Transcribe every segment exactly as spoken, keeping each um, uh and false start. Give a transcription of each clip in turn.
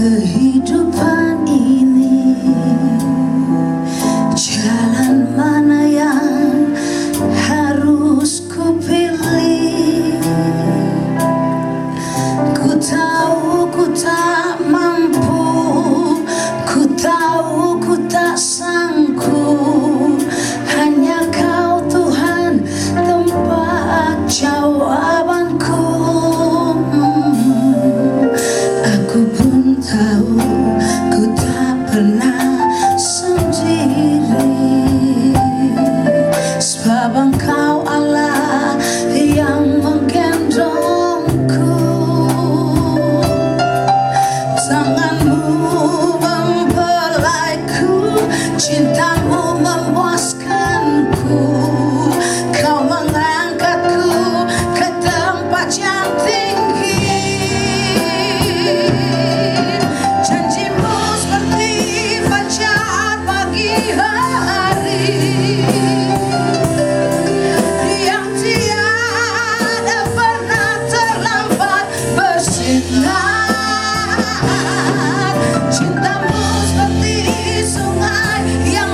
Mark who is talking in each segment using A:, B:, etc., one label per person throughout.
A: kehidupan ini, jalan mana yang harus ku pilih. Ku tahu ku tak mampu, ku tahu ku tak sanggup, hanya Kau Tuhan tempat jawabanku. Aku pun tahu ku tak pernah sendiri, sebab Engkau Allah yang menggendongku. Tanganmu membelaiku, cintamu memuaskanku. Kau mengangkatku ke tempat yang tinggi. Janjimu seperti fajar pagi hari yang tiada pernah terlambat bersinar. Cintamu seperti sungai yang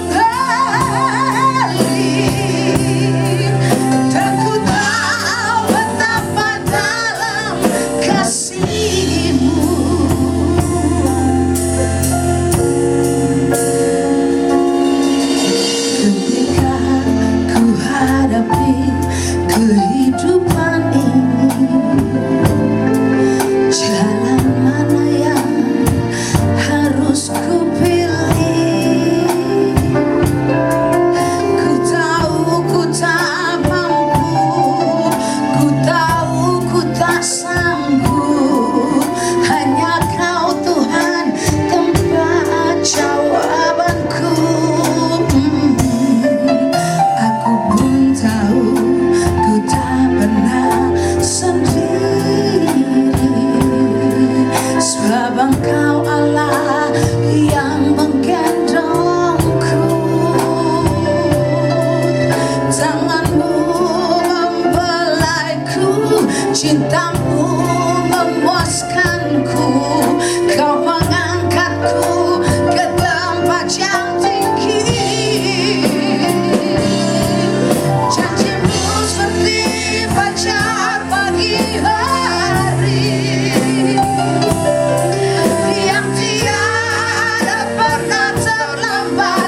A: mengalir, dan ku tahu betapa dalam kasih-Mu. Ketika ku hadapi kehidupan ini, jalan mana yang harus ku pilih. Ku tahu ku tak mampu, ku tahu ku tak sanggup, hanya Kau Tuhan tempat jawabanku. Aku pun tahu ku tak pernah sendiri, sebab Engkau Allah yang menggendongku. Tanganmu membelaiku, cintamu memuaskanku. Kau mengangkatku ke tempat yang tinggi. Janjimu seperti fajar pagi hari yang tiada pernah terlambat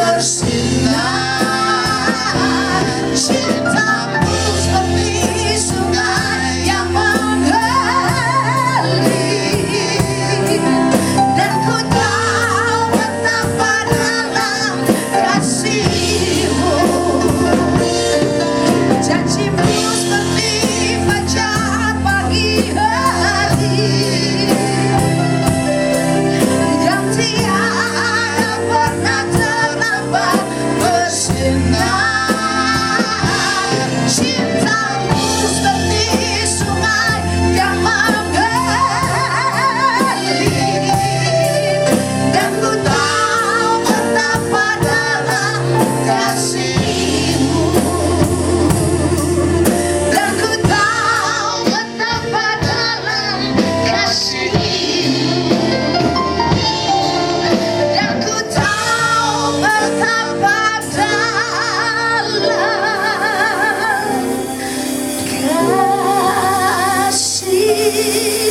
A: bersinar. Cintamu seperti sungai yang mengalir, dan ku tahu betapa dalam kasih-Mu. Janjimu seperti fajar pagi hari yang tiada pernah terlambat bersinar. Cintamu seperti sungai yang mengalir, dan ku tahu betapa dalam kasih-Mu. Dan ku tahu betapa dalam kasih-Mu. Dan ku tahu betapa dalam kasih-Mu.